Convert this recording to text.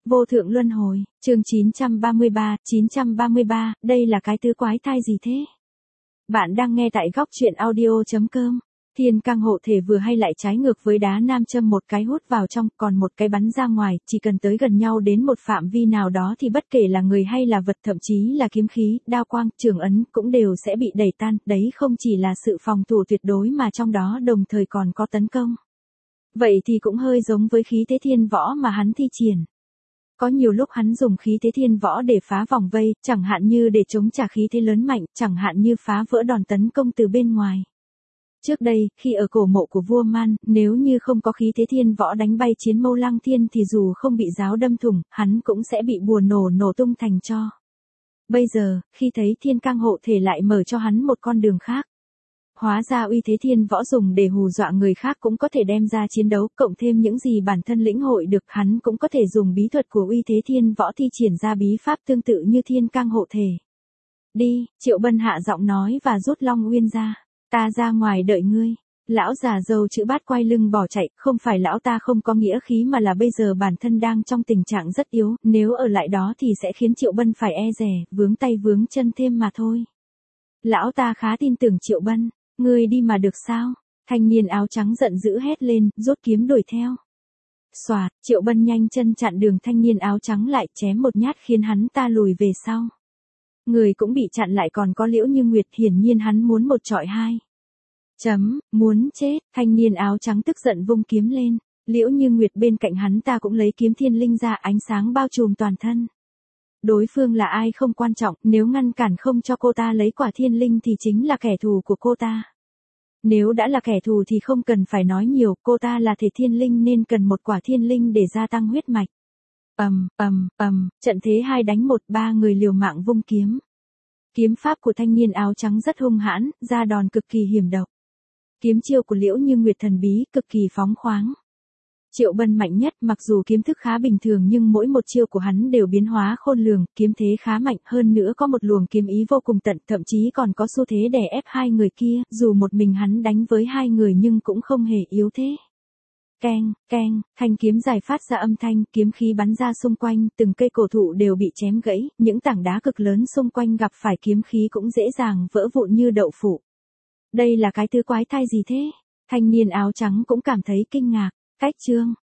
Vô thượng luân hồi, chương 933, đây là cái tứ quái thai gì thế? Bạn đang nghe tại góc truyện audio.com. Thiên cang hộ thể vừa hay lại trái ngược với đá nam châm, một cái hút vào trong, còn một cái bắn ra ngoài, chỉ cần tới gần nhau đến một phạm vi nào đó thì bất kể là người hay là vật, thậm chí là kiếm khí, đao quang, trường ấn, cũng đều sẽ bị đẩy tan, đấy không chỉ là sự phòng thủ tuyệt đối mà trong đó đồng thời còn có tấn công. Vậy thì cũng hơi giống với khí thế thiên võ mà hắn thi triển. Có nhiều lúc hắn dùng khí thế thiên võ để phá vòng vây, chẳng hạn như để chống trả khí thế lớn mạnh, chẳng hạn như phá vỡ đòn tấn công từ bên ngoài. Trước đây, khi ở cổ mộ của vua Man, nếu như không có khí thế thiên võ đánh bay chiến mâu lăng thiên thì dù không bị giáo đâm thủng, hắn cũng sẽ bị bùa nổ tung thành tro. Bây giờ, khi thấy thiên cang hộ thể lại mở cho hắn một con đường khác. Hóa ra uy thế thiên võ dùng để hù dọa người khác cũng có thể đem ra chiến đấu, cộng thêm những gì bản thân lĩnh hội được, hắn cũng có thể dùng bí thuật của uy thế thiên võ thi triển ra bí pháp tương tự như thiên cang hộ thể. Đi, Triệu Bân hạ giọng nói và rút Long Uyên ra. Ta ra ngoài đợi ngươi. Lão già dâu chữ bát quay lưng bỏ chạy, không phải lão ta không có nghĩa khí mà là bây giờ bản thân đang trong tình trạng rất yếu, nếu ở lại đó thì sẽ khiến Triệu Bân phải e dè, vướng tay vướng chân thêm mà thôi. Lão ta khá tin tưởng Triệu Bân. Ngươi đi mà được sao? Thanh niên áo trắng giận dữ hét lên, rút kiếm đuổi theo. Xoạt, Triệu Bân nhanh chân chặn đường thanh niên áo trắng lại, chém một nhát khiến hắn ta lùi về sau. Người cũng bị chặn lại còn có Liễu Như Nguyệt, hiển nhiên hắn muốn một chọi hai. Muốn chết, thanh niên áo trắng tức giận vung kiếm lên. Liễu Như Nguyệt bên cạnh hắn ta cũng lấy kiếm thiên linh ra, ánh sáng bao trùm toàn thân. Đối phương là ai không quan trọng, nếu ngăn cản không cho cô ta lấy quả thiên linh thì chính là kẻ thù của cô ta. Nếu đã là kẻ thù thì không cần phải nói nhiều, cô ta là thể thiên linh nên cần một quả thiên linh để gia tăng huyết mạch. Trận thế 2 đánh 1, 3 người liều mạng vung kiếm. Kiếm pháp của thanh niên áo trắng rất hung hãn, ra đòn cực kỳ hiểm độc. Kiếm chiêu của Liễu Như Nguyệt thần bí, cực kỳ phóng khoáng. Triệu Bân mạnh nhất, mặc dù kiếm thức khá bình thường nhưng mỗi một chiêu của hắn đều biến hóa khôn lường, kiếm thế khá mạnh, hơn nữa có một luồng kiếm ý vô cùng tận, thậm chí còn có xu thế đè ép hai người kia, dù một mình hắn đánh với hai người nhưng cũng không hề yếu thế. Keng, thanh kiếm dài phát ra âm thanh, kiếm khí bắn ra xung quanh, từng cây cổ thụ đều bị chém gãy, những tảng đá cực lớn xung quanh gặp phải kiếm khí cũng dễ dàng vỡ vụn như đậu phụ. Đây là cái tứ quái thai gì thế? Thanh niên áo trắng cũng cảm thấy kinh ngạc. Cách chương